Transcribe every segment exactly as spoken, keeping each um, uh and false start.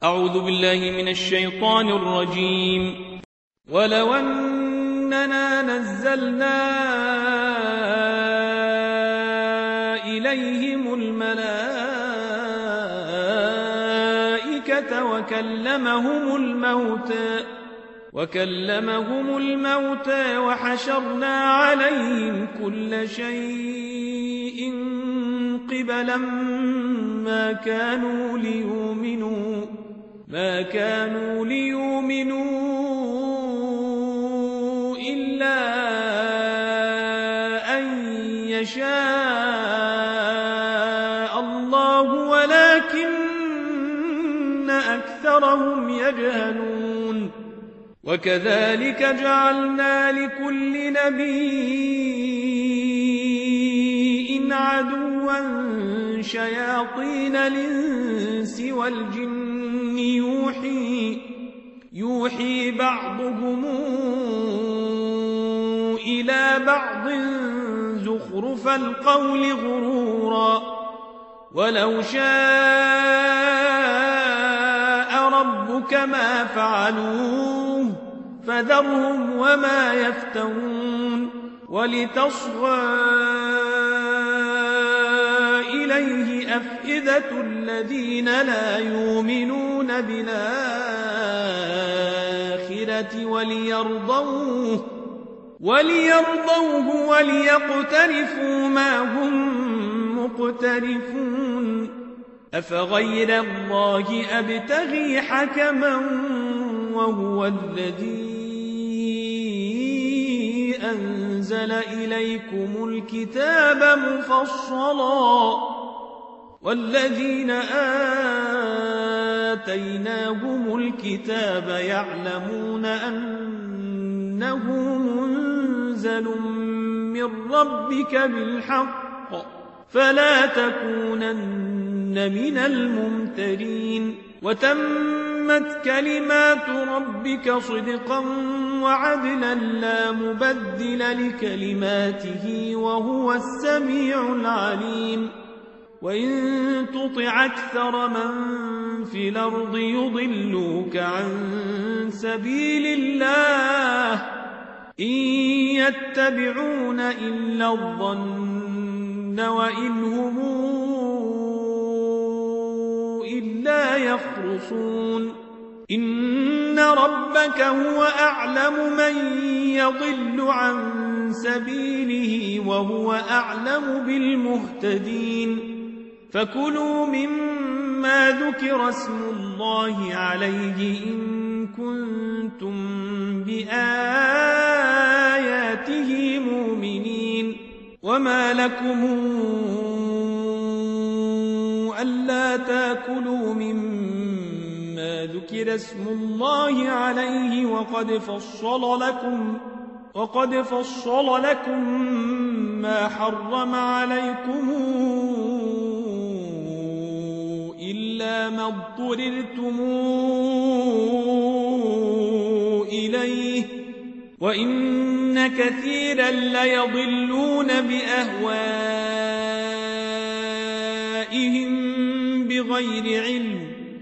أعوذ بالله من الشيطان الرجيم. ولو أننا نزلنا إليهم الملائكة وكلمهم الموتى وكلمهم الموتى وحشرنا عليهم كل شيء قبلا ما كانوا ليؤمنوا ما كانوا ليؤمنوا إلا أن يشاء الله ولكن أكثرهم يجهلون. وكذلك جعلنا لكل نبي عدوا شياطين الإنس والجن يوحي, يوحي بعضهم إلى بعض زخرف القول غرورا ولو شاء ربك ما فعلوه فذرهم وما يفترون. ولتصغى إليه أفئدة الذين لا يؤمنون بالآخرة وليرضوه وليرضوه وليقترفوا ما هم مقترفون. أفغير الله أبتغي حكما وهو الذي أنزل إليكم الكتاب مفصلا والذين آتيناهم الكتاب يعلمون أنه منزل من ربك بالحق فلا تكونن من الممترين. وتمت كلمات ربك صدقا وعدلا لا مبدل لكلماته وهو السميع العليم. وإن تطع أكثر من في الأرض يضلوك عن سبيل الله إن يتبعون إلا الظن وإن هم إلا يخرصون. إن ربك هو أعلم من يضل عن سبيله وهو أعلم بالمهتدين. فكلوا مما ذكر اسم الله عليه إن كنتم بآياته مؤمنين. وما لكم ألا تأكلوا مما ذكر اسم الله عليه وقد فصل لكم وقد فصل لكم ما حرم عليكم إلا ما اضطررتم إليه وإن كثيرا ليضلون بأهوائهم بغير علم.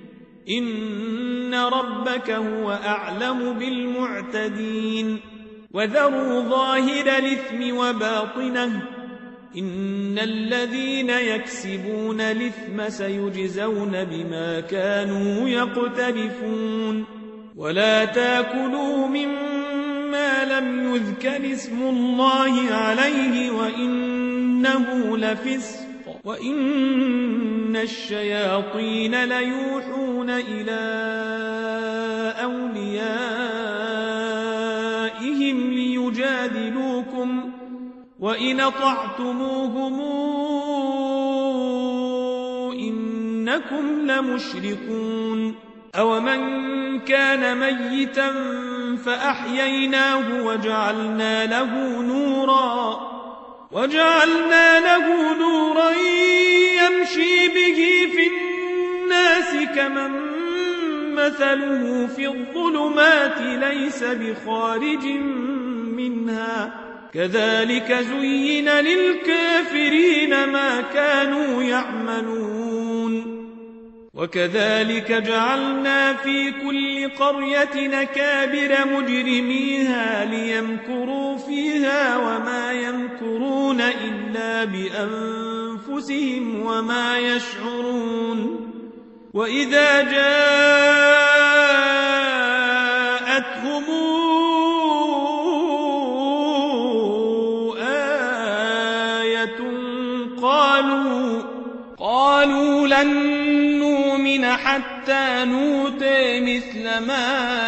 إن ربك هو أعلم بالمعتدين. وذروا ظاهر الإثم وباطنه إن الذين يكسبون الإثم سيجزون بما كانوا يقترفون. ولا تأكلوا مما لم يذكر اسم الله عليه وإنه لفسق وإن الشياطين ليوحون إلى أوليائهم ليجادلوكم وإن أطعتموهم إنكم لمشركون. أومن كان ميتا فأحييناه وجعلنا له نورا وجعلنا له نورا يمشي به في الناس كمن مثله في الظلمات ليس بخارج منها كذلك زين للكافرين ما كانوا يعملون. وكذلك جعلنا في كل قرية نكابر مجرميها ليمكروا فيها وما يمكرون إلا بأنفسهم وما يشعرون وإذا جاءتهم آية قالوا قالوا لن نؤمن حتى نؤتى مثل ما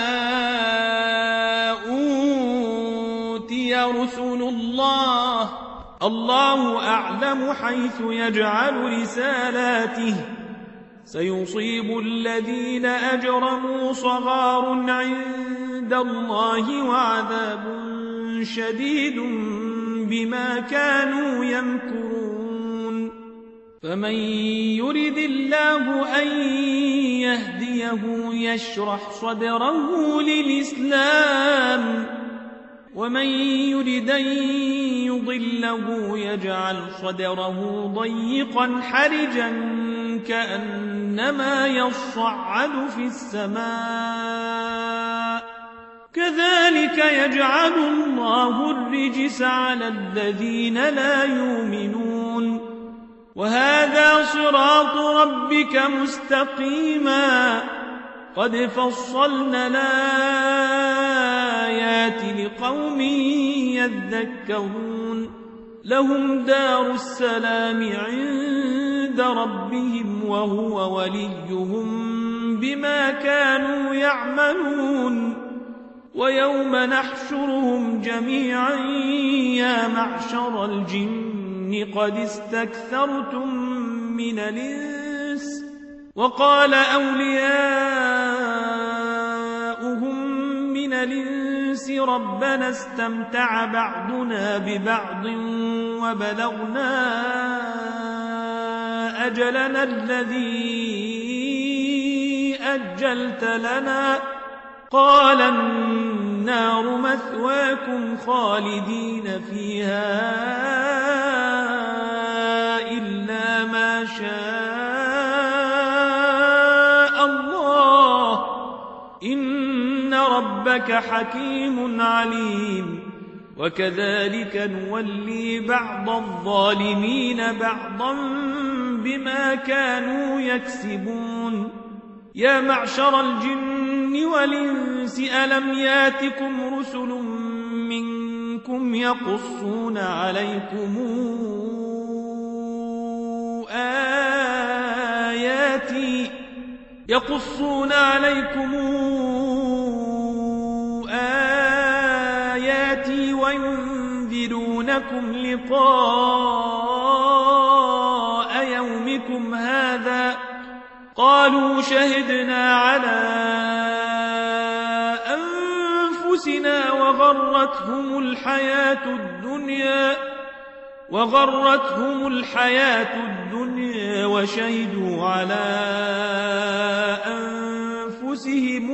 أوتي رسل الله الله أعلم حيث يجعل رسالاته سيصيب الذين أجرموا صغار عند الله وعذاب شديد بما كانوا يمكرون فمن يرد الله أن يهديه يشرح صدره للإسلام ومن يرد أن يضله يجعل صدره ضيقا حرجا كأنما يصعد في السماء كذلك يجعل الله الرجس على الذين لا يؤمنون وهذا صراط ربك مستقيما قد فصلنا الآيات لقوم يذكرون لهم دار السلام عند ربهم وهو وليهم بما كانوا يعملون ويوم نحشرهم جميعا يا معشر الجن قد استكثرتم من الإنس وقال أولياؤهم من الإنس ربنا استمتع بعضنا ببعض وبلغنا أجلنا الذي أجلت لنا قال النار مثواكم خالدين فيها إلا ما شاء الله إن ربك حكيم عليم وكذلك نولي بعض الظالمين بعضا بما كانوا يكسبون يا معشر الجن والإنس ألم ياتكم رسل منكم يقصون عليكم آياتي يقصون عليكم آياتي وينذرونكم لقاء يومكم هذا قالوا شهدنا على أنفسنا وغرتهم الحياة الدنيا وغرتهم الحياة الدنيا وشهدوا على أنفسهم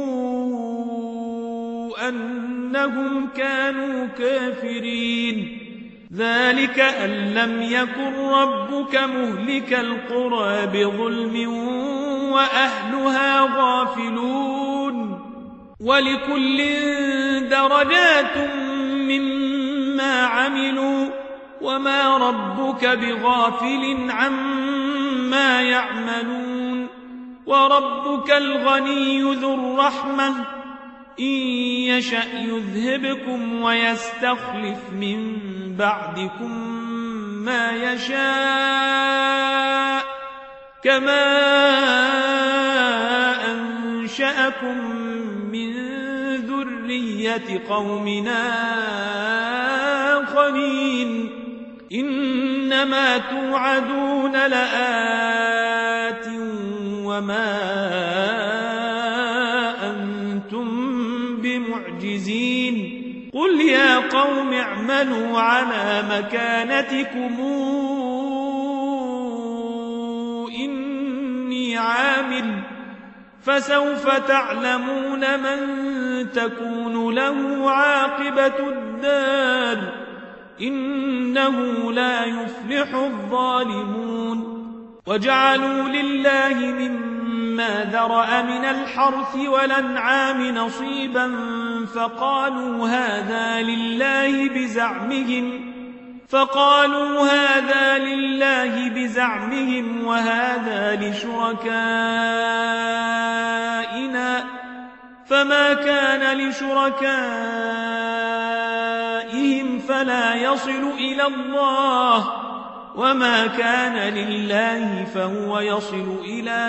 أنهم كانوا كافرين ذلك أن لم يكن ربك مهلك القرى بظلم وأهلها غافلون ولكل درجات مما عملوا وما ربك بغافل عما يعملون وربك الغني ذو الرحمة إن يشأ يذهبكم ويستخلف من بعدكم ما يشاء كما أنشأكم من ذرية قومنا آخرين إنما توعدون لآت وما أنتم بمعجزين قل يا قوم اعملوا على مكانتكم إني عامل فسوف تعلمون من تكون له عاقبة الدار إنه لا يفلح الظالمون وجعلوا لله مما ذرأ من الحرث والأنعام نصيبا فقالوا هذا لله بزعمهم فقالوا هذا لله بزعمهم وهذا لشركائنا فما كان لشركائهم فلا يصل إلى الله وما كان لله فهو يصل إلى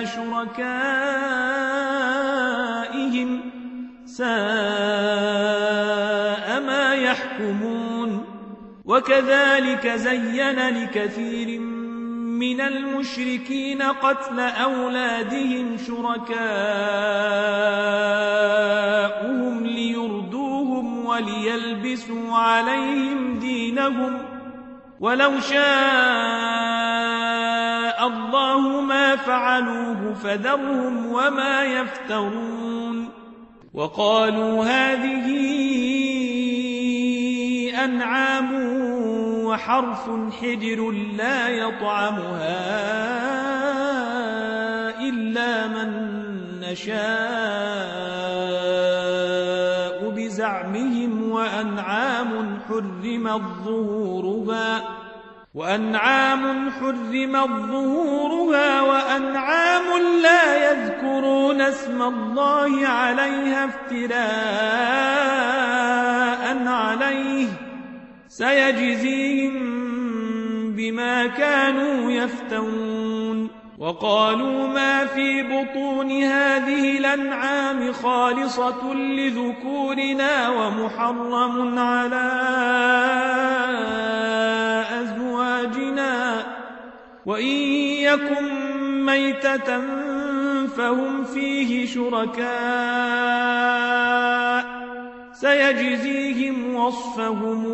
شركائهم ساء ما يحكمون وكذلك زين لكثير من المشركين قتل أولادهم شركاؤهم ليردوهم وليلبسوا عليهم دينهم ولو شاء الله ما فعلوه فذرهم وما يفترون وقالوا هذه أنعام وحرث حجر لا يطعمها إلا من نشاء بزعمهم وأنعام حرمت ظهورها وأنعام حرمت ظهورها وأنعام لا يذكرون اسم الله عليها افتراء عليه سيجزيهم بما كانوا يفترون وقالوا ما في بطون هذه الأنعام خالصة لذكورنا ومحرم على أزواجنا وإن يكن ميتة فهم فيه شركاء سيجزيهم وصفهم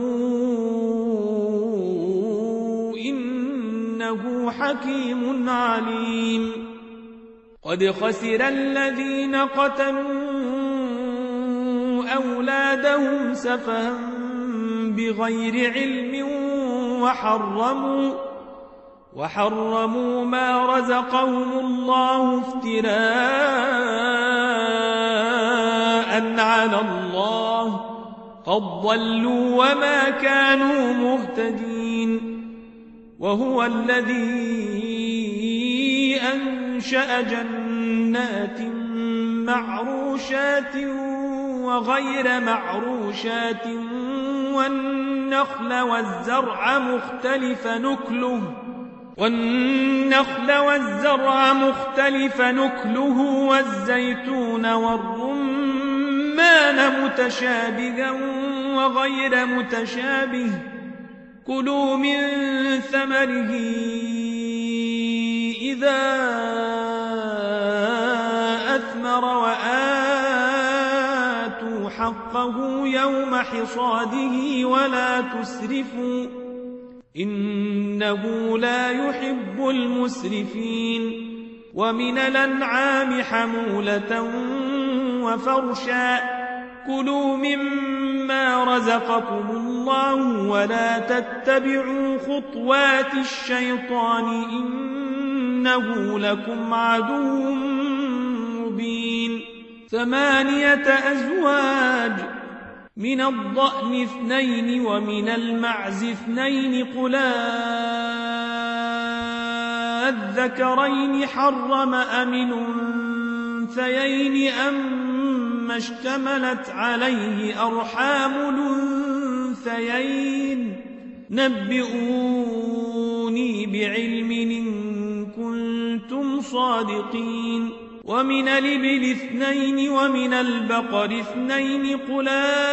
إنه حكيم عليم قد خسر الذين قتلوا أولادهم سفها بغير علم وحرموا وحرموا ما رزقهم الله افتراء على الله قد ضلوا وما كانوا مهتدين وهو الذي أنشأ جنات معروشات وغير معروشات والنخل والزرع مختلف نكله والنخل والزرع مختلف نكله والزيتون والرمان متشابها وغير متشابه كلوا من ثمره إذا أثمر وآتوا حقه يوم حصاده ولا تسرفوا إنه لا يحب المسرفين ومن الأنعام حمولة وفرشا كلوا مما رزقكم الله ولا تتبعوا خطوات الشيطان إنه لكم عدو مبين ثمانية أزواج من الضأن اثنين ومن المعز اثنين قل الذكرين حرم أم الأنثيين أما اشتملت عليه أرحام الأنثيين نبئوني بعلم إن كنتم صادقين ومن الإبل اثنين ومن البقر اثنين قل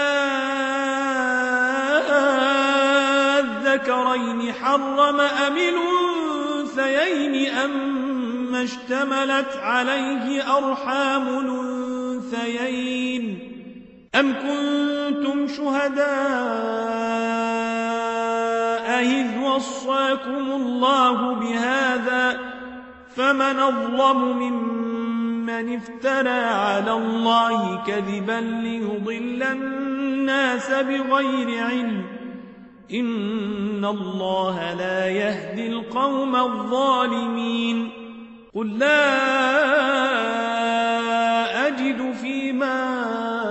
الذكرين حرم أم الأنثيين أما اشتملت عليه أرحام الأنثيين أم كنتم شهداء إذ وصاكم الله بهذا فمن أظلم ممن افترى على الله كذبا ليضل الناس بغير علم إن الله لا يهدي القوم الظالمين قل لا أجد فيما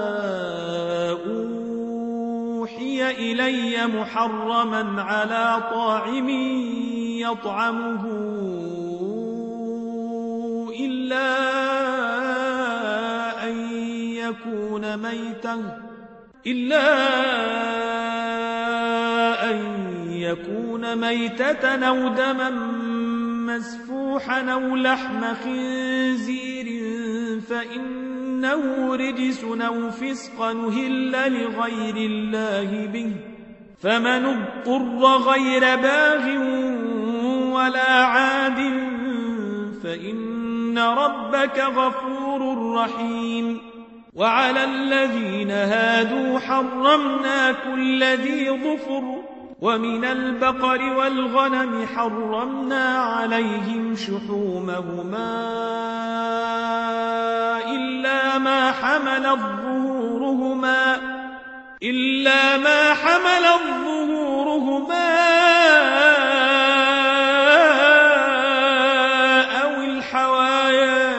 أوحي إلي محرما على طاعم يطعمه إلا أن يكون ميتا إلا أن يكون ميتة أو دما مسفوحا أو لحم خنزير فإنه رجس أو فسقا أهل لغير الله به فمن اضطر غير باغ ولا عاد فإن ربك غفور رحيم وعلى الذين هادوا حرمنا كل ذي ظفر ومن البقر والغنم حرمنا عليهم شحومهما إلا ما حملت ظهورهما إلا ما حملت ظهورهما أو الحوايا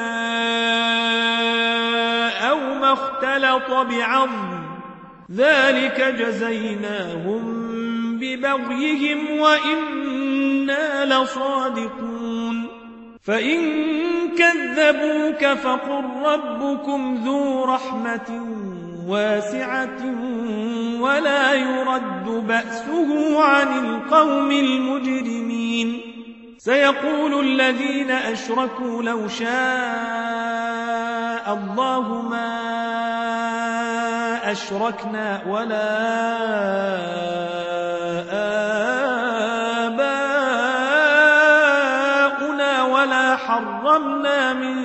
أو ما اختلط بعظم ذلك جزيناهم ببغيهم وإنا لصادقون فإن كذبوك فقل ربكم ذو رحمة واسعة ولا يرد بأسه عن القوم المجرمين سيقول الذين أشركوا لو شاء الله ما أشركنا ولا آباؤنا ولا حرمنا من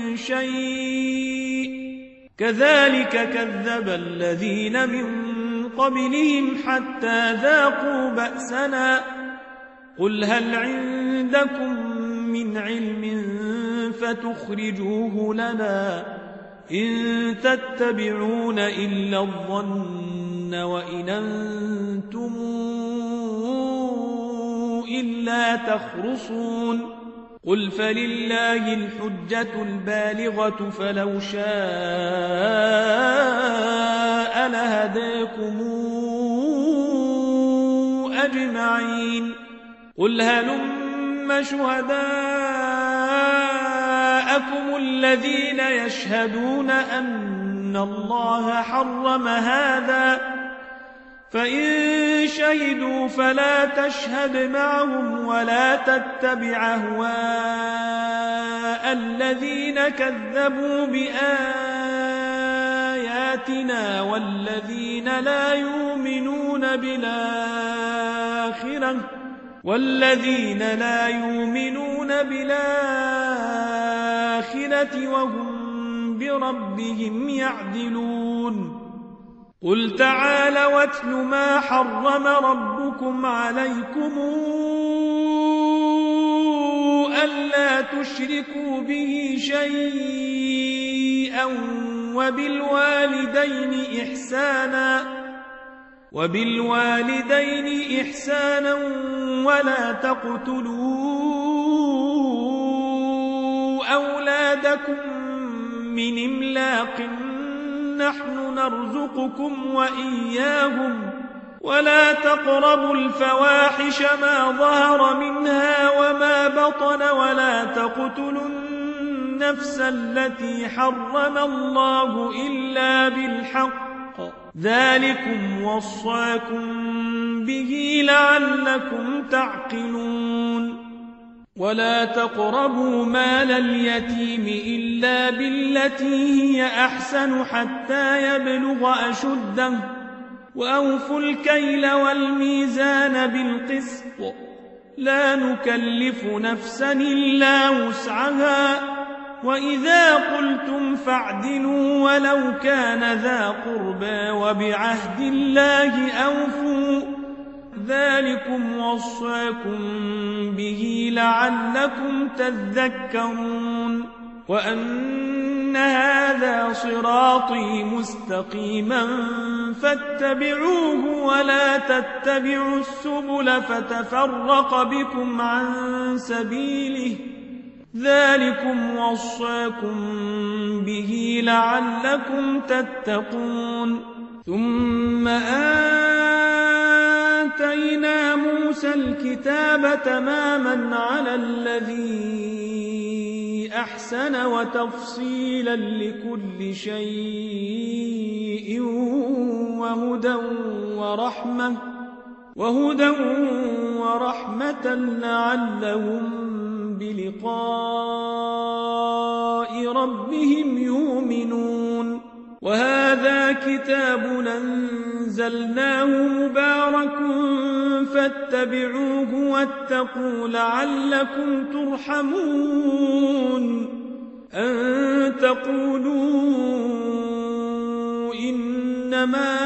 شيء كذلك كذب الذين من قبلهم حتى ذاقوا بأسنا قل هل عندكم من علم فتخرجوه لنا إن تتبعون إلا الظن وإن أنتم إلا تخرصون قل فلله الحجة البالغة فلو شاء لهداكم أجمعين قل هلم شهداءكم الذين يشهدون أن الله حرم هذا فإن شهدوا فلا تشهد معهم ولا تتبع أهواء الذين كذبوا بآياتنا والذين لا يؤمنون بالآخرة والذين لا يؤمنون بالآخرة وهم بربهم يعدلون قل تعالوا واتل ما حرم ربكم عليكم ألا تشركوا به شيئا وبالوالدين إحسانا وبالوالدين إحسانا ولا تقتلوا أولادكم من إملاق نحن نرزقكم وإياهم ولا تقربوا الفواحش ما ظهر منها وما بطن ولا تقتلوا النفس التي حرم الله إلا بالحق ذلكم وصاكم به لعلكم تعقلون ولا تقربوا مال اليتيم إلا بالتي هي أحسن حتى يبلغ أشده وأوفوا الكيل والميزان بالقسط لا نكلف نفسا إلا وسعها وإذا قلتم فاعدلوا ولو كان ذا قربى وبعهد الله أوفوا ذلكم وصاكم به لعلكم تذكرون وأن هذا هذا صراطي مستقيما فاتبعوه ولا تتبعوا السبل فتفرق بكم عن سبيله ذلكم وصاكم به لعلكم تتقون. ثم آتينا موسى الكتاب تماما على الذي أحسن وتفصيلا لكل شيء وهدى ورحمة وهدى ورحمة لعلهم بلقاء ربهم يؤمنون. وهذا كتاب أنزلناه مبارك فاتبعوه واتقوا لعلكم ترحمون. أن تقولوا إنما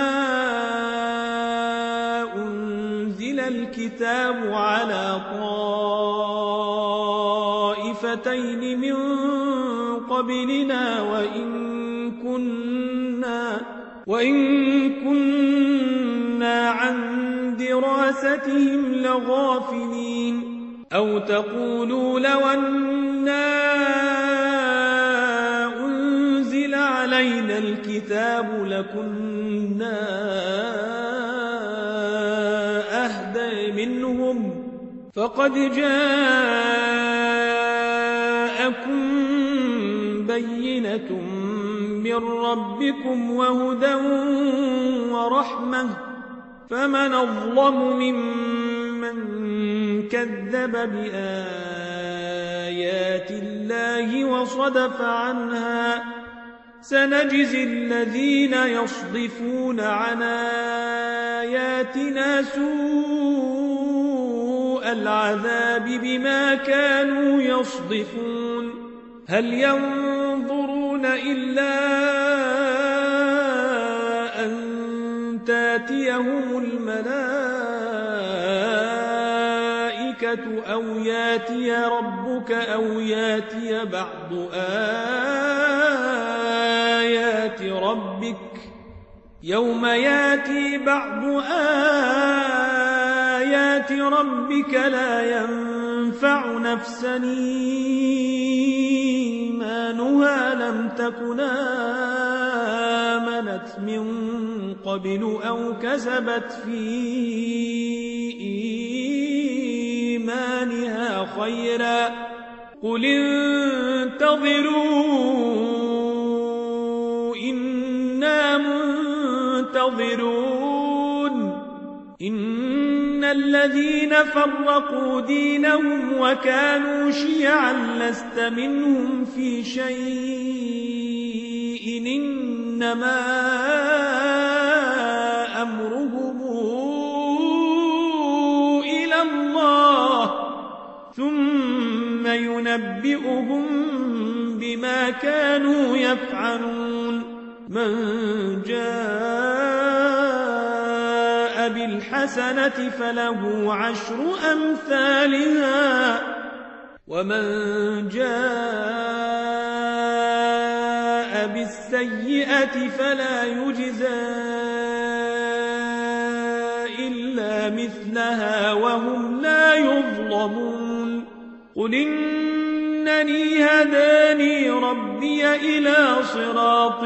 أنزل الكتاب على طائفتين من قبلنا وإن كنا, وإن كنا عن دراستهم لغافلين. أو تقولوا لو أنا أنزل علينا الكتاب لكنا أهدى منهم فقد جاءكم بينة من ربكم وهدى ورحمة فمن أظلم ممن كذب بآيات الله وصدف عنها. سنجزي الذين يصدفون عن آياتنا سوء العذاب بما كانوا يصدفون. هل ينظرون إلا أن تاتيهم الملائكة أو ياتي ربك أو ياتي بعض آيات ربك يوم ياتي بعض آيات ربك لا ينفع نفسا إيمانها لم تكن آمنت من قبل أو كسبت في إيمانها خيرا قل انتظروا إنا منتظرون. إن الذين فرقوا دينهم وكانوا شيعا لست منهم في شيء إنما أمرهم إلى الله ثم ينبئهم بما كانوا يفعلون. من جاء بالحسنة فله عشر أمثالها ومن جاء بالسيئة فلا يجزى إلا مثلها وهم لا يظلمون. قل إنني هداني ربي إلى صراط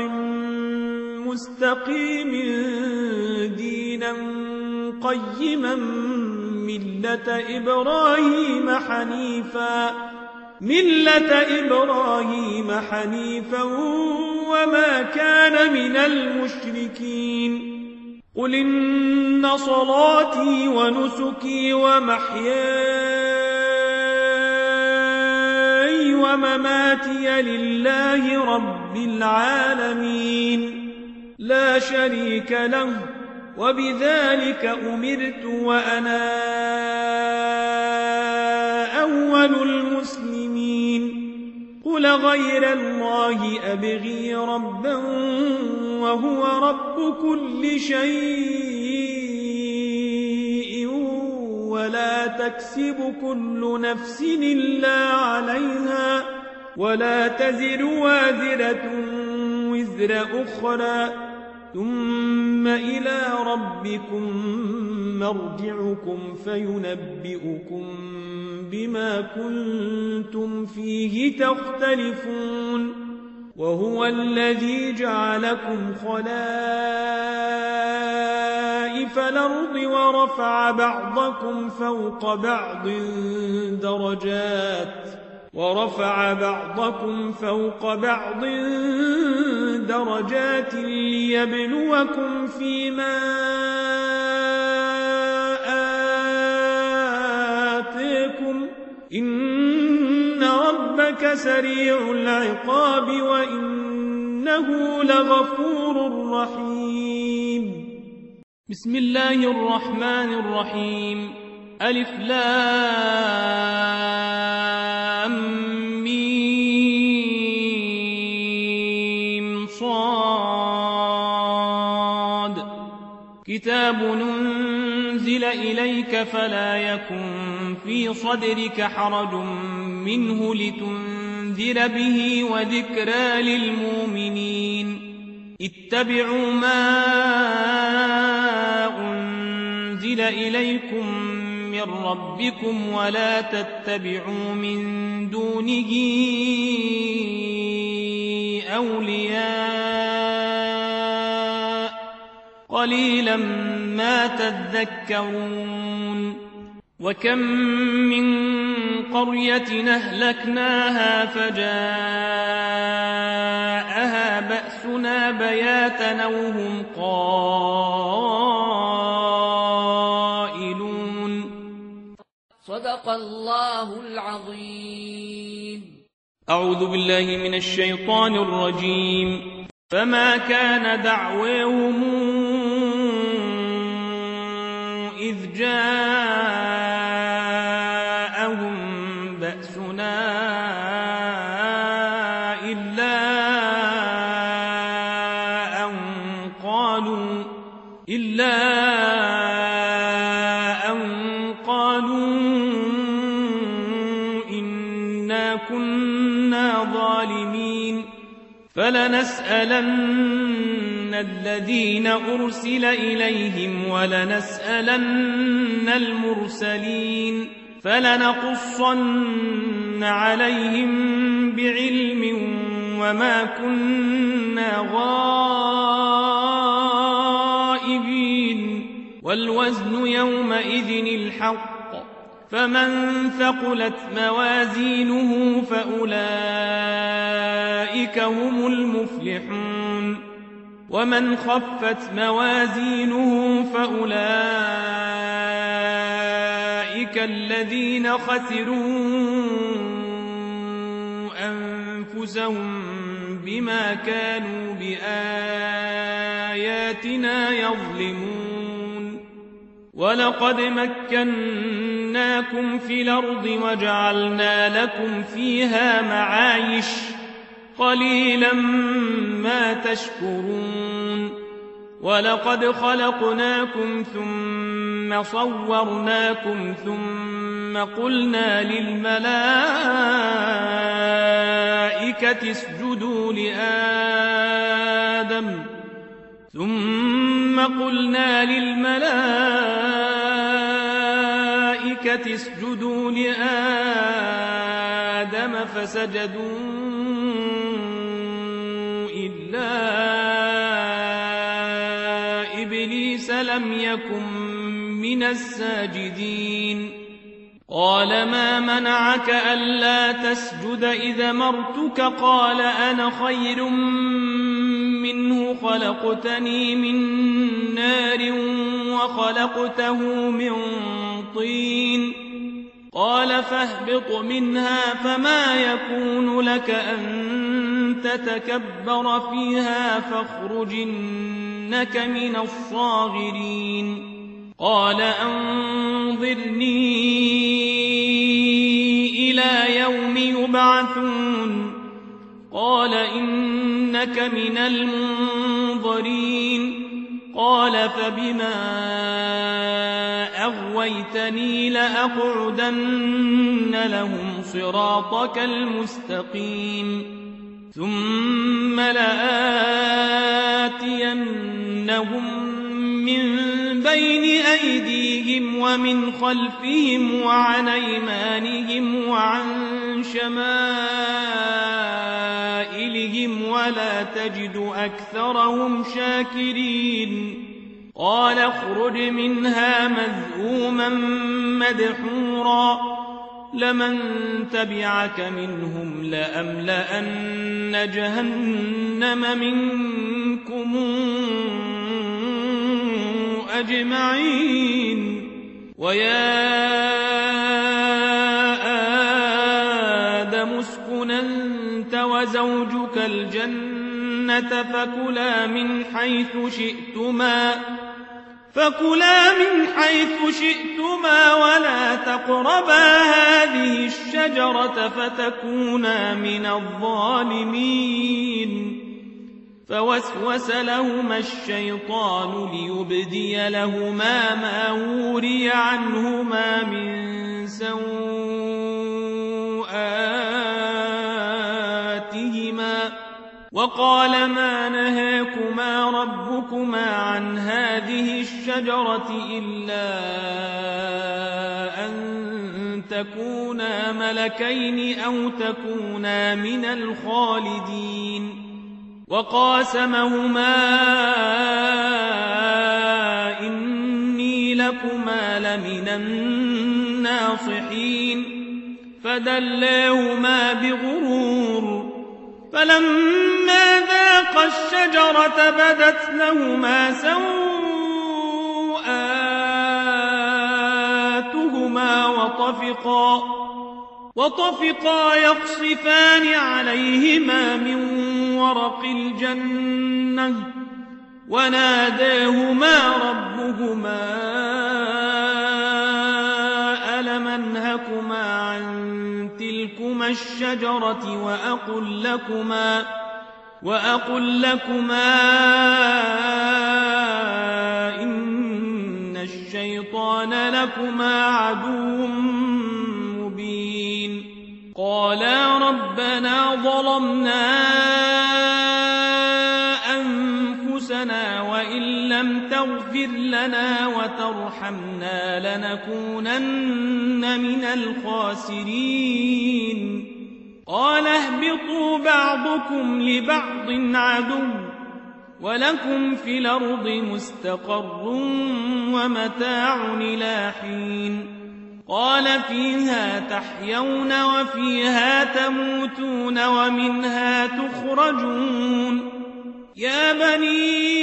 مستقيم دينا قيما ملة إبراهيم حنيفا ملة إبراهيم حنيفا وما كان من المشركين. قل إن صلاتي ونسكي ومحياي ومماتي لله رب العالمين لا شريك له وبذلك أمرت وأنا أول المسلمين. قل غير الله أبغي ربا وهو رب كل شيء ولا تكسب كل نفس إلا عليها ولا تزر وازرة وزر أخرى ثم إلى ربكم مرجعكم فينبئكم بما كنتم فيه تختلفون وهو الذي جعلكم خلائف الأرض ورفع بعضكم فوق بعض درجات ورفع بعضكم فوق بعض درجات ليبلوكم فيما آتيكم إن ربك سريع العقاب وإنه لغفور رحيم. بسم الله الرحمن الرحيم. ألف لام ميم صاد كتاب أنزل إليك فلا يكن في صدرك حرج منه لتنذر به وذكرى للمؤمنين اتبعوا ما أنزل إليكم من ربكم ولا تتبعوا من دونه أولياء قليلا ما تذكرون. وكم من قرية أهلكناها فجاءها بأسنا بياتا أو هم قائلون. صدق الله العظيم. أعوذ بالله من الشيطان الرجيم. فما كان دعواهم إذ جاءهم بأسنا إلا أن قالوا إلا أن قالوا إنا كنا ظالمين فلنسألن الذين أرسل إليهم ولنسألن المرسلين فلنقصن عليهم بعلم وما كنا غائبين والوزن يومئذ الحق فمن ثقلت موازينه فأولئك هم المفلحون ومن خفت موازينه فأولئك الذين خسروا أنفسهم بما كانوا بآياتنا يظلمون. ولقد مكناكم في الأرض وجعلنا لكم فيها معايش قليلا ما تشكرون. ولقد خلقناكم ثم صورناكم ثم قلنا للملائكة اسجدوا لآدم ثم قلنا للملائكة اسجدوا لآدم فسجدوا إلا إبليس لم يكن من الساجدين. قال ما منعك ألا تسجد إذا أمرتك؟ قال أنا خير منه خلقتني من نار وخلقته من طين. قال فاهبط منها فما يكون لك أن تتكبر فيها فاخرج إنك من الصاغرين. قال أنظرني إلى يوم يبعثون. قال إنك من المنظرين. قال فبما أغويتني لأقعدن لهم صراطك المستقيم ثم لآتينهم لهم من بين أيديهم ومن خلفهم وعن أيمانهم وعن شمائلهم ولا تجد أكثرهم شاكرين قال اخرج منها مذءوما مدحورا لمن تبعك منهم لأملأن جهنم منكم أجمعين ويا آدم اسكن أنت وزوجك الجنة فكلا من حيث شئتما فكلا من حيث شئتما ولا تقربا هذه الشجرة فتكونا من الظالمين فوسوس لهما الشيطان ليبدي لهما ما وري عنهما من سوآتهما وقال ما نهاكما ربكما عن هذه الشجرة إلا أن تكونا ملكين أو تكونا من الخالدين وقاسمهما إني لكما لمن الناصحين فدلاهما بغرور فلما ذاقا الشجرة بدت لهما سوآتهما وطفقا وطفقا يخصفان عليهما من ورق الجنة وناداهما ربهما ألم أنهكما عن تلكما الشجرة وأقل لكما وأقل لكما إن الشيطان لكما عدو مبين قالا ربنا ظلمنا أنفسنا وإن لم تغفر لنا وترحمنا لنكونن من الخاسرين قال اهبطوا بعضكم لبعض عدو ولكم في الأرض مستقر ومتاع إلى حين قال فيها تحيون وفيها تموتون ومنها تخرجون يا بني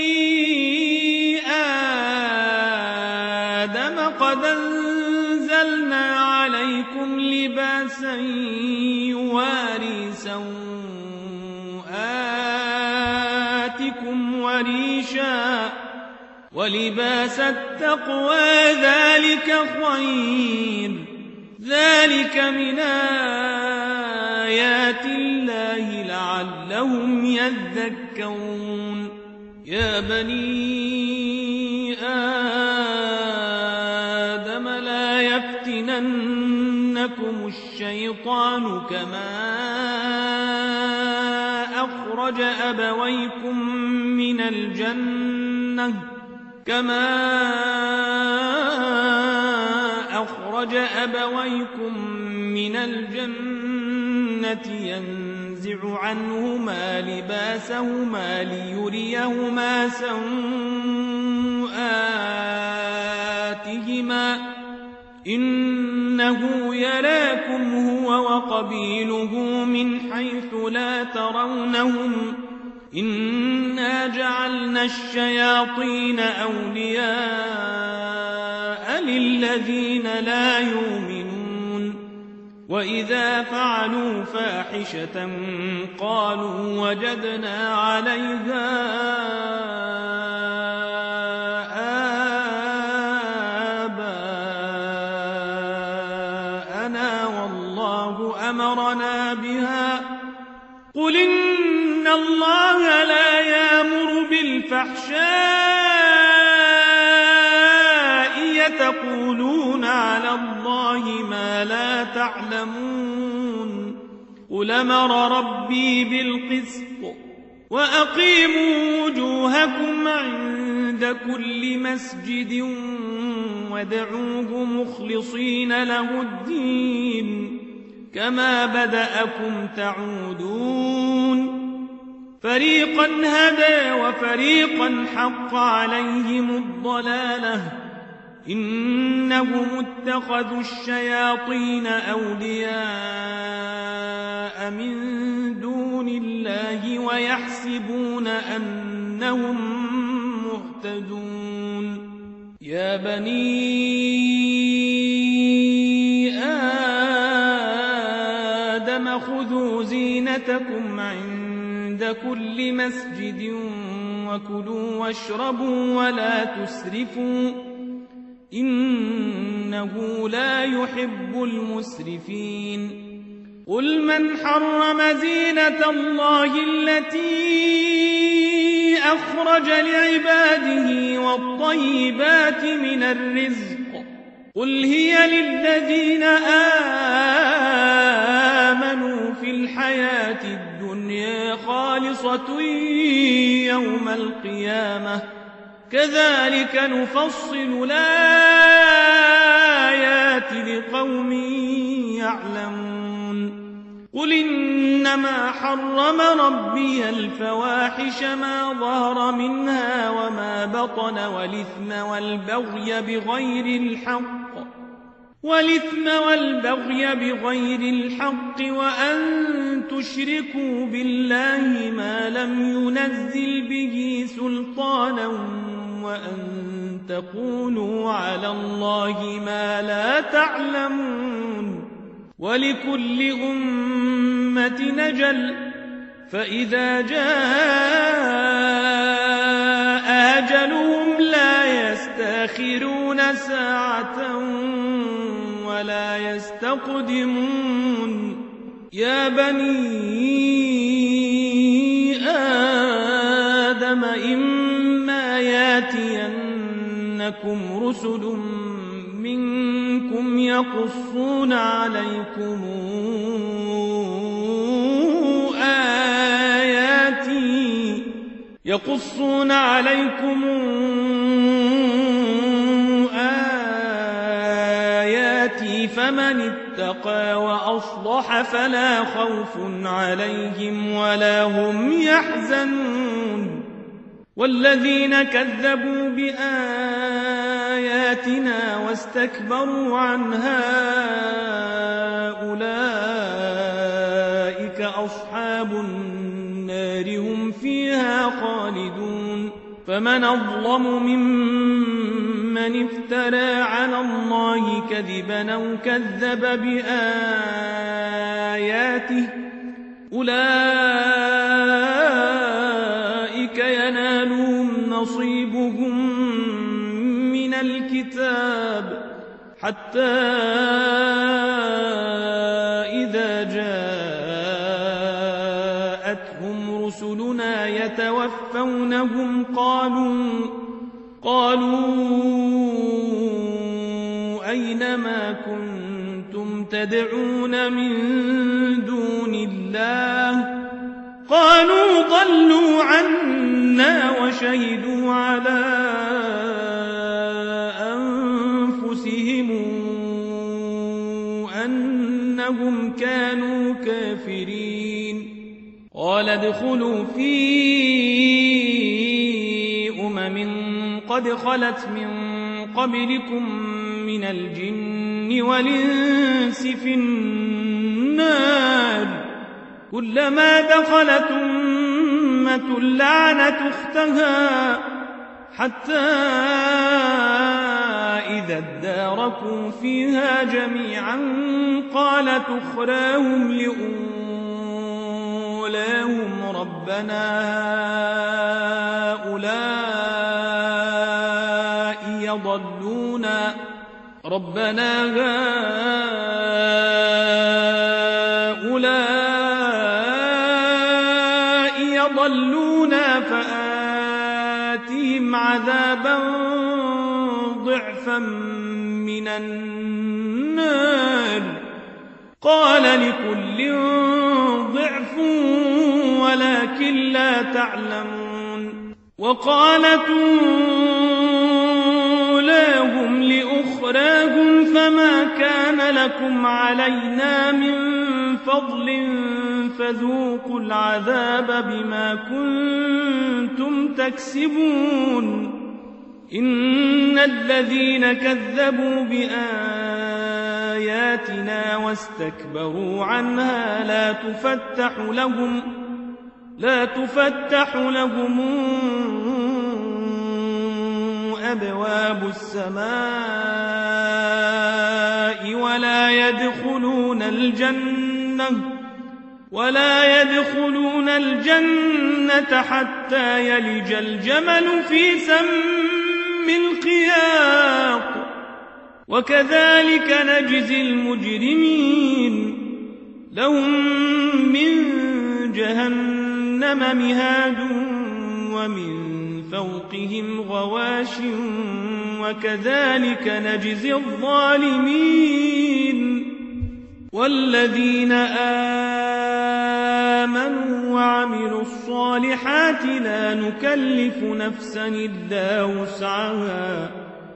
آدم قد أنزلنا عليكم لباسا يواري سوآتكم وريشا ولباس التقوى ذلك خير ذلك من آيات الله لعلهم يذكرون يا بني آدم لا يفتننكم الشيطان كما أخرج أبويكم من الجنة كما أخرج أبويكم من الجنة ينزع عنهما لباسهما ليريهما سوآتهما إنه يراكم هو وقبيله من حيث لا ترونهم إنا جعلنا الشياطين أولياء للذين لا يؤمنون وإذا فعلوا فاحشة قالوا وجدنا عليها آباءنا والله أمرنا بها قل إن الله لا يأمر بالفحشاء يتقولون على الله ما لا تعلمون قل أمر ربي بالقسط وأقيموا وجوهكم عند عند كل مسجد وادعوه مخلصين له الدين كما بدأكم تعودون فريقا هدى وفريقا حق عليهم الضلالة إنهم اتخذوا الشياطين أولياء من دون الله ويحسبون أنهم مهتدون يا بني آدم خذوا زينتكم عند كل مسجد وكلوا واشربوا ولا تسرفوا إنه لا يحب المسرفين قل من حرم زينة الله التي أخرج لعباده والطيبات من الرزق قل هي للذين آمنوا في الحياة الدنيا خالصة يوم القيامة كذلك نفصل الآيات لقوم يعلمون قل إنما حرم ربي الفواحش ما ظهر منها وما بطن والإثم والبغي بغير الحق والإثم والبغي بغير الحق وأن تشركوا بالله ما لم ينزل به سلطانا وأن تقولوا على الله ما لا تعلمون ولكل أمة نجل فإذا جاء أجلهم لا يستأخرون ساعة ولا يستقدمون يا بني آدم إما ياتينكم رسل منكم يقصون عليكم آياتي يقصون عليكم آياتي فمن اتقى وأصلح فلا خوف عليهم ولا هم يحزنون والذين كذبوا بآياتنا واستكبروا عنها أولئك أصحاب النار هم فيها خالدون فمن أظلم ممن افترى على الله كذبا أو كذب بآياته أولئك ينالهم نصيبهم من الكتاب حتى إذا جاءتهم رسلنا يتوفونهم قالوا قالوا أين ما كنتم تدعون من دون الله قالوا ضلوا عنا وشهدوا على أنفسهم أنهم كانوا كافرين قال ادخلوا في أمم قد خلت من قبلكم من الجن والإنس في النار كلما دخلت أمة لعنت أختها حتى إذا اداركوا فيها جميعا قالت أخراهم لأولاهم ربنا هؤلاء يضلونا ربنا هؤلاء يضلونا فآتهم عذابا ضعفا من النار قال لكل ضعف ولكن لا تعلمون وقالت أولاهم لأخراهم فما كان لكم علينا من فضل فذوقوا العذاب بما كنتم تكسبون إن الذين كذبوا بآياتنا واستكبروا عنها لا تفتح لهم لا تفتح لهم أبواب السماء ولا يدخلون الجنة ولا يدخلون الجنة حتى يلج الجمل في سم الخياط وكذلك نجزي المجرمين لهم من جهنم مهاد ومن فوقهم غواش وكذلك نجزي الظالمين والذين آمنوا وعملوا الصالحات لا نكلف نفسا إلا وسعها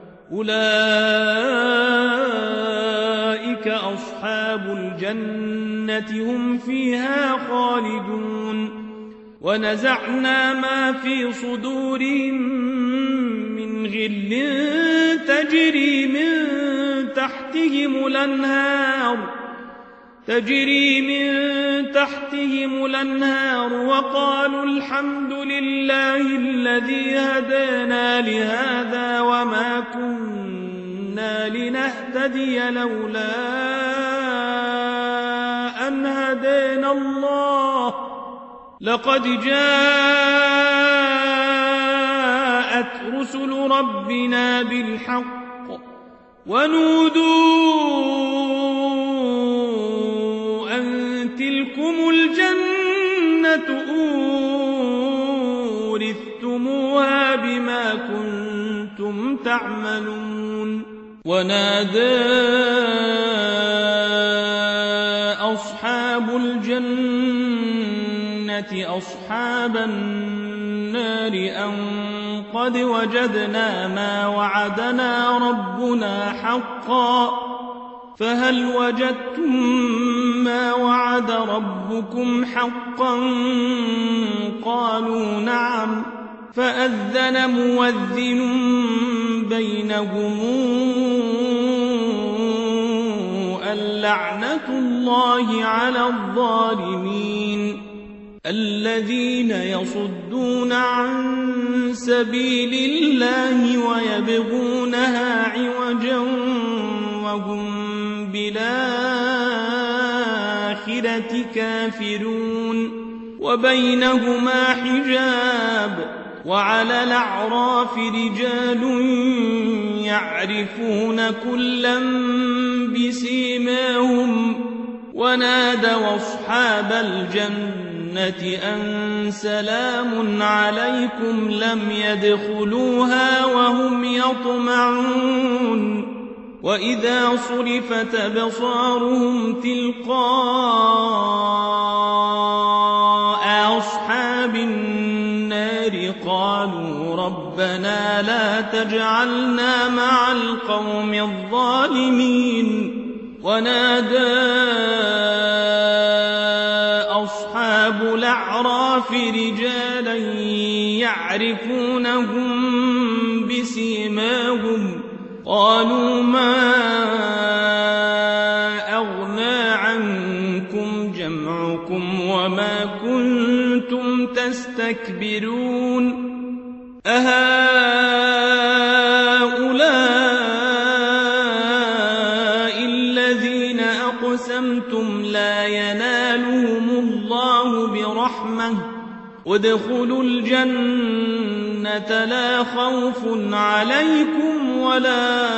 أولئك أصحاب الجنة هم فيها خالدون ونزعنا ما في صدورهم من غل تجري من تحتهم الأنهار تجري من تحتهم الأنهار وقالوا الحمد لله الذي هدانا لهذا وما كنا لنهتدي لولا أن هدانا الله لقد جاءت رسل ربنا بالحق ونودوا أن تلكم الجنة أورثتموها بما كنتم تعملون ونادى أصحاب الجنة أصحاب النار أن قد وجدنا ما وعدنا ربنا حقا فهل وجدتم ما وعد ربكم حقا قالوا نعم فأذن مؤذن بينهم اللعنة الله على الظالمين الذين يصدون عن سبيل الله ويبغونها عوجا وهم بالآخرة كافرون وبينهما حجاب وعلى الأعراف رجال يعرفون كلا بسيماهم ونادوا أصحاب الجنة أن سلام عليكم لم يدخلوها وهم يطمعون وإذا صرفت أبصارهم تلقاء أصحاب النار قالوا ربنا لا تجعلنا مع القوم الظالمين ونادى أصحاب الأعراف رجالا يعرفونهم بسيماهم قالوا ما أغنى عنكم جمعكم وما كنتم تستكبرون أهؤلاء الذين أقسمتم لا ينالهم الله برحمة ادخلوا الجنة لا خوف عليكم ولا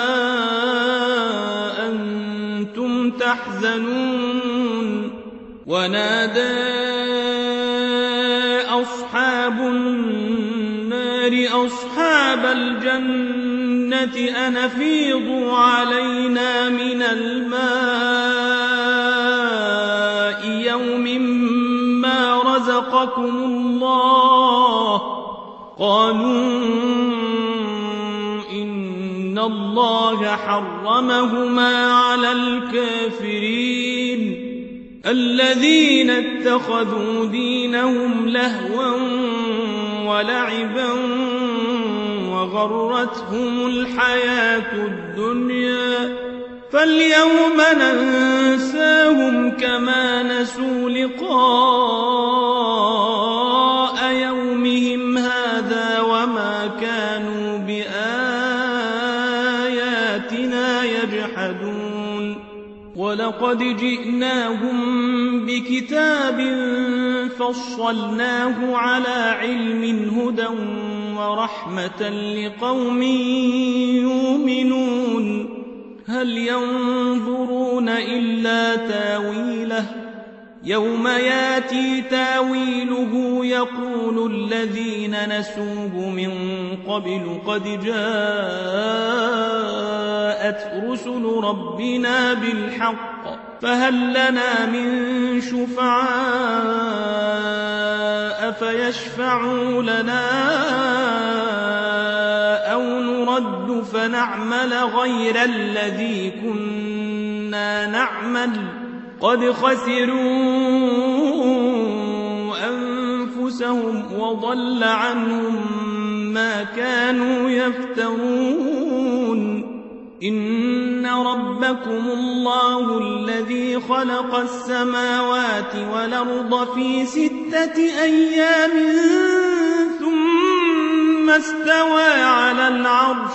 أنتم تحزنون ونادى أصحاب النار أصحاب الجنة أن أفيضوا علينا من الماء يوم ما رزقكم الله قالوا إن الله حرمهما على الكافرين الذين اتخذوا دينهم لهوا ولعبا وغرتهم الحياة الدنيا فاليوم ننساهم كما نسوا لقاء يومهم هذا وما كانوا بآياتنا يجحدون ولقد جئناهم بكتاب فصلناه على علم هدى ورحمة لقوم يؤمنون هل ينظرون إلا تاويله يوم ياتي تاويله يقول الذين نسوه من قبل قد جاءت رسل ربنا بالحق فهل لنا من شفعاء فيشفعوا لنا أو نرد فنعمل غير الذي كنا نعمل قد خسروا أنفسهم وضل عنهم ما كانوا يفترون إن ربكم الله الذي خلق السماوات والأرض في ستة أيام ثم استوى على العرش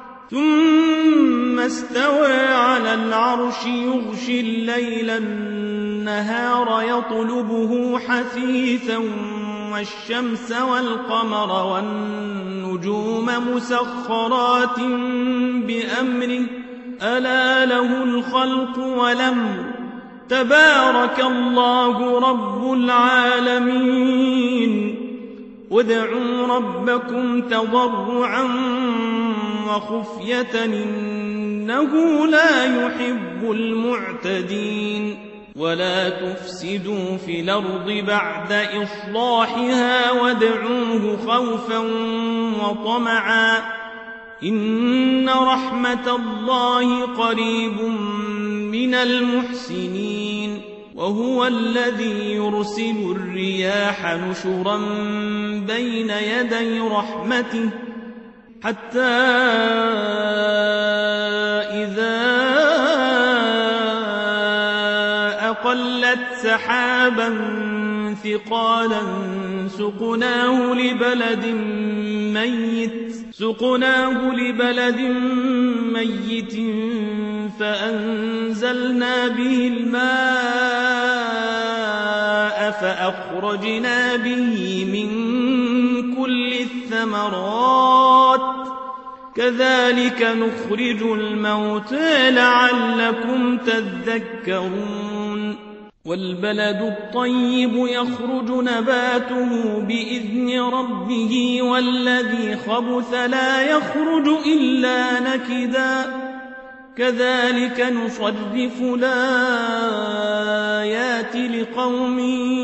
ثم استوى على العرش يغشي الليل النهار يطلبه حثيثا والشمس والقمر والنجوم مسخرات بأمره ألا له الخلق والأمر تبارك الله رب العالمين وادعوا ربكم تضرعا وخفية إنه لا يحب المعتدين ولا تفسدوا في الأرض بعد إصلاحها وادعوه خوفا وطمعا إن رحمة الله قريب من المحسنين وهو الذي يرسل الرياح نشرا بين يدي رحمته حتى إذا أقلت سحابا ثقالا سقناه لبلد ميت سقناه لبلد ميت فأنزلنا به الماء فأخرجنا به من كل الثمرات كذلك نخرج الموتى لعلكم تذكرون والبلد الطيب يخرج نباته بإذن ربه والذي خبث لا يخرج إلا نكدا كذلك نصرف الآيات لقوم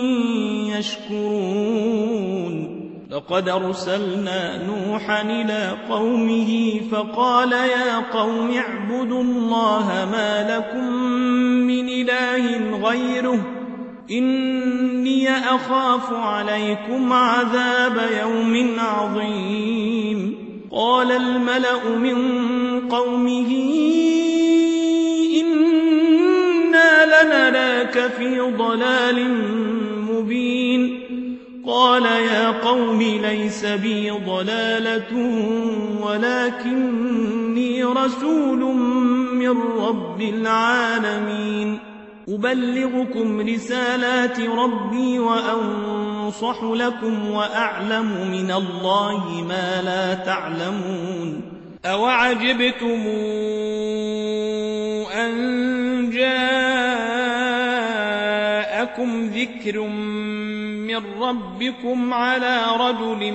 يشكرون لقد أرسلنا نوحا إلى قومه فقال يا قوم اعبدوا الله ما لكم من إله غيره إني أخاف عليكم عذاب يوم عظيم قال الملأ من قومه إنا لنراك في ضلال مبين قال يا قوم ليس بي ضلالة ولكني رسول من رب العالمين أبلغكم رسالات ربي وأنصح لكم وأعلم من الله ما لا تعلمون أوعجبتم أن جاءكم ذكر من ربكم على رجل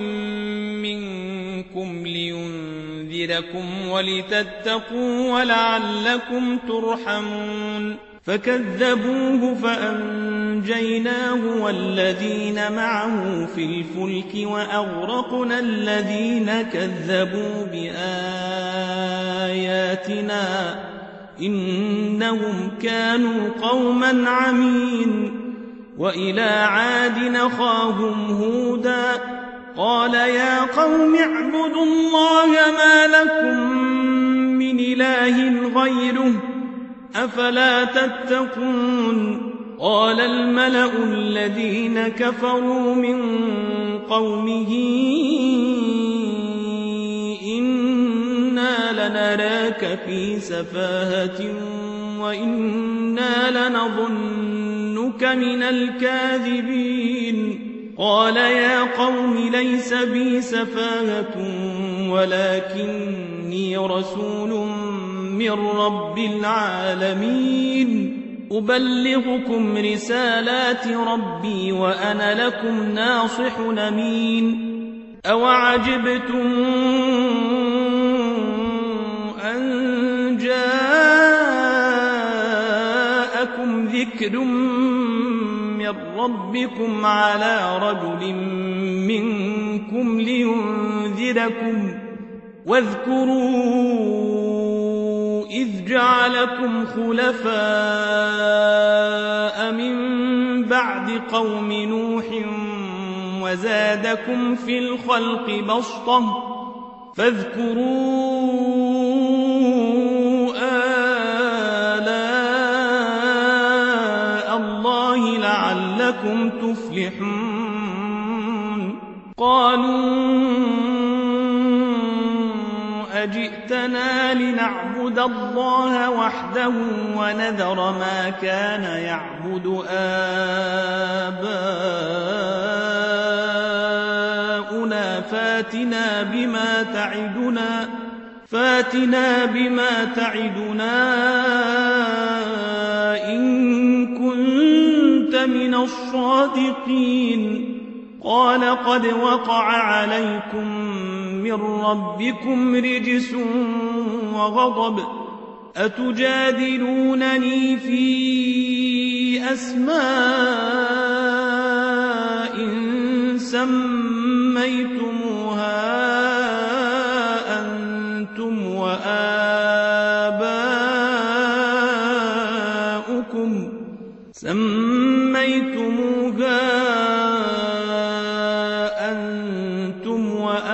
منكم لينذركم ولتتقوا ولعلكم ترحمون فكذبوه فأنجيناه والذين معه في الفلك وأغرقنا الذين كذبوا بآياتنا إنهم كانوا قوما عمين. وإلى عاد أخاهم هودا قال يا قوم اعبدوا الله ما لكم من إله غيره أفلا تتقون. قال الملأ الذين كفروا من قومه إنا لنراك في سفاهة وإنا لنظنك من الكاذبين. قال يا قوم ليس بي سفاهة ولكني رسول من رب العالمين أبلغكم رسالات ربي وأنا لكم ناصح أمين. أوعجبتم أن جاءكم ذكر من ربكم على رجل منكم لينذركم واذكروا إذ جعلكم خلفاء من بعد قوم نوح وزادكم في الخلق بسطة فاذكروا آلاء الله لعلكم تفلحون. قالوا أجئتنا لنعبد الله وحده ونذر ما كان يعبد آباؤنا فاتنا بما تعدنا فاتنا بما تعدنا إن كنت من الصادقين. قال قد وقع عليكم من ربكم رجس وغضب أتجادلونني في أسماء سميتموها أنتم وآباؤكم سميتموها أنتم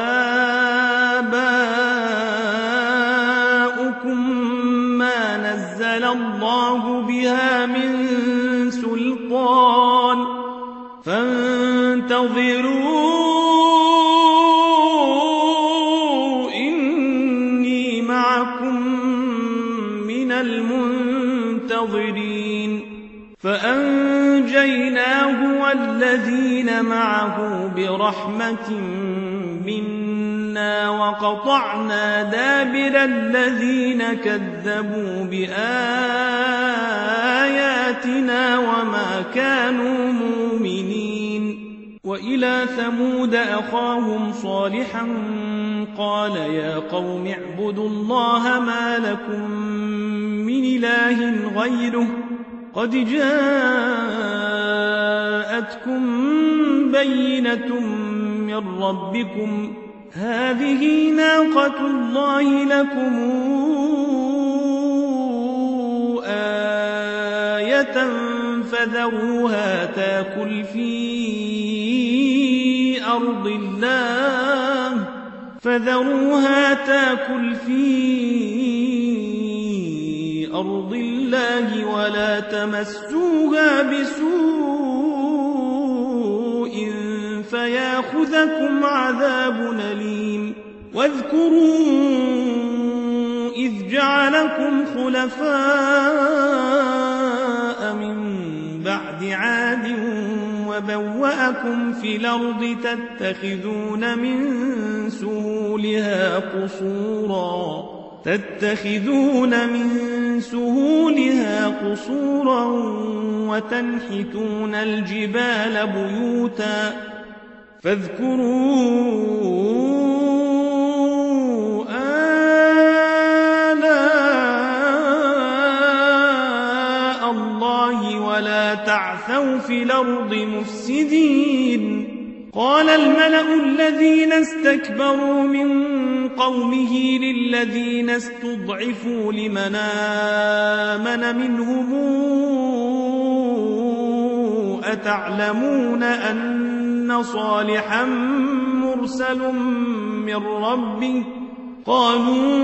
وآباؤكم ما نزل الله بها من سلطان فانتظروا إني معكم من المنتظرين. فأنجيناه والذين معه برحمة منا وقطعنا دابر الذين كذبوا بآياتنا وما كانوا مؤمنين. وإلى ثمود أخاهم صالحا قال يا قوم اعبدوا الله ما لكم من إله غيره قد جاءتكم بينة من ربكم هذه ناقة الله لكم آية فذروها تاكل في أرض الله فذروها تاكل في أرض الله ولا تمسوها بسوء فياخذكم عذاب أليم. واذكروا إذ جعلكم خلفاء من بعد عاد وبوأكم في الأرض تتخذون من سهولها قصورا تتخذون من سهولها قصورا وتنحتون الجبال بيوتا فاذكروا آلاء الأرض مفسدين قال الملأ الذين استكبروا من قومه للذين استضعفوا لمن آمن منهم أتعلمون أن صالحا مرسل من ربه قالوا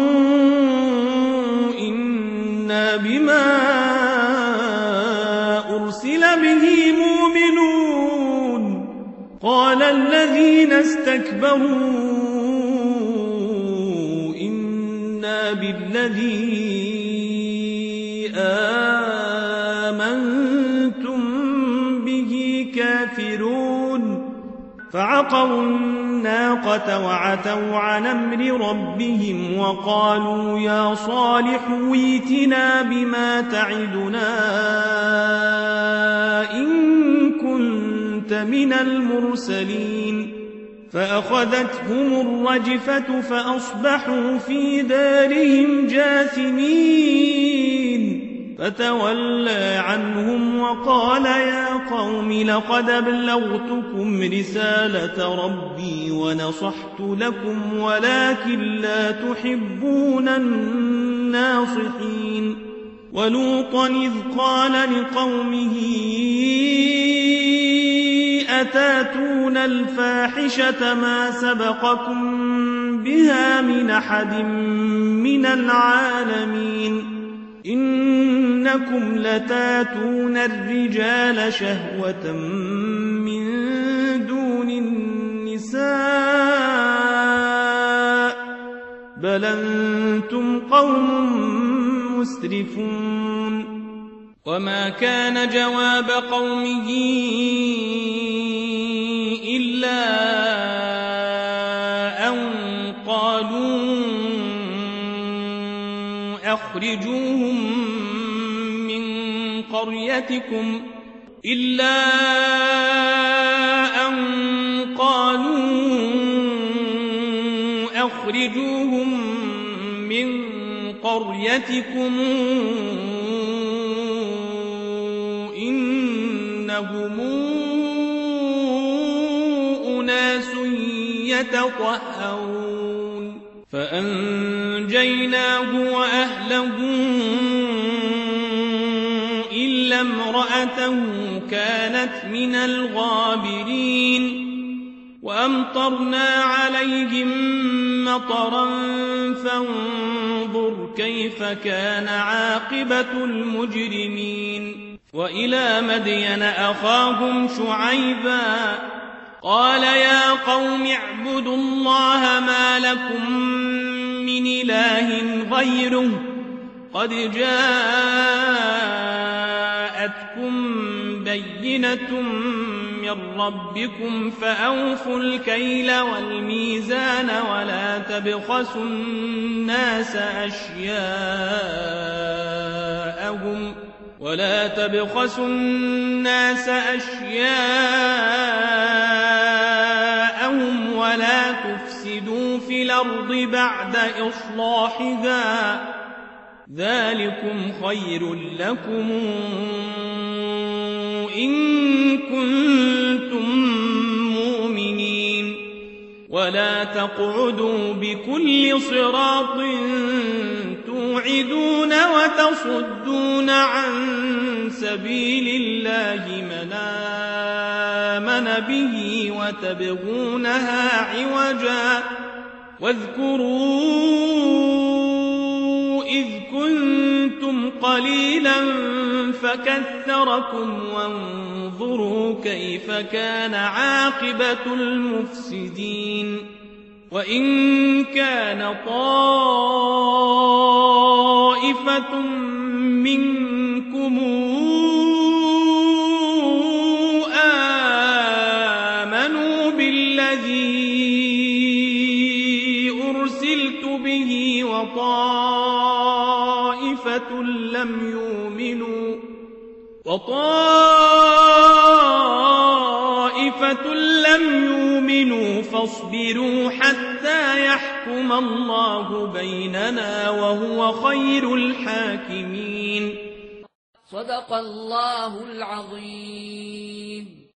إنا بما أرسل به مؤمنون قال الذين استكبروا إنا بالذي آمنتم به كافرون فعقروا الناقة وعتوا عن أمر ربهم وقالوا يا صالح ائتنا بما تعدنا إن كنت من المرسلين فأخذتهم الرجفة فأصبحوا في دارهم جاثمين فتولى عنهم وقال يا قوم لقد أبلغتكم رسالة ربي ونصحت لكم ولكن لا تحبون الناصحين ولوطا إذ قال لقومه أتاتون الفاحشة ما سبقكم بها من أحد من العالمين إنكم لتاتون الرجال شهوة من دون النساء بل أنتم قوم مسرفون وما كان جواب قومه إلا أن قالوا أخرجوهم من قريتكم إلا أن قالوا أخرجوهم من قريتكم إنهم أناس يتطهرون فأنجيناه وأهله إلا امرأته كانت من الغابرين وأمطرنا عليهم مطرا فانظر كيف كان عاقبة المجرمين وإلى مدين أخاهم شعيبا قال يا قوم اعبدوا الله ما لكم من إله غيره قد جاءتكم بينة من ربكم فأوفوا الكيل والميزان ولا تبخسوا الناس أشياءهم ولا تبخسوا الناس أشياءهم ولا تفسدوا في الأرض بعد إصلاحها ذلكم خير لكم إن كنتم مؤمنين ولا تقعدوا بكل صراط توعدون وتصدون عن سبيل الله من آمن به وتبغونها عوجا واذكروا إذ كنتم قليلا فكثركم وانظروا كيف كان عاقبة المفسدين وإن كان طائفة منكم آمنوا بالذي أرسلت به وطائفة لم يؤمنوا وطائفة لم يؤمنوا فاصبروا حتى يحكم الله بيننا وهو خير الحاكمين. صدق الله العظيم.